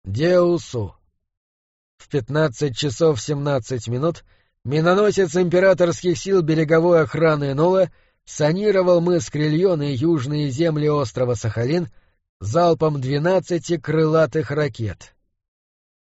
Деусу. В 15 часов 17 минут миноносец императорских сил береговой охраны Нола санировал мыс Крильон и южные земли острова Сахалин залпом 12 крылатых ракет.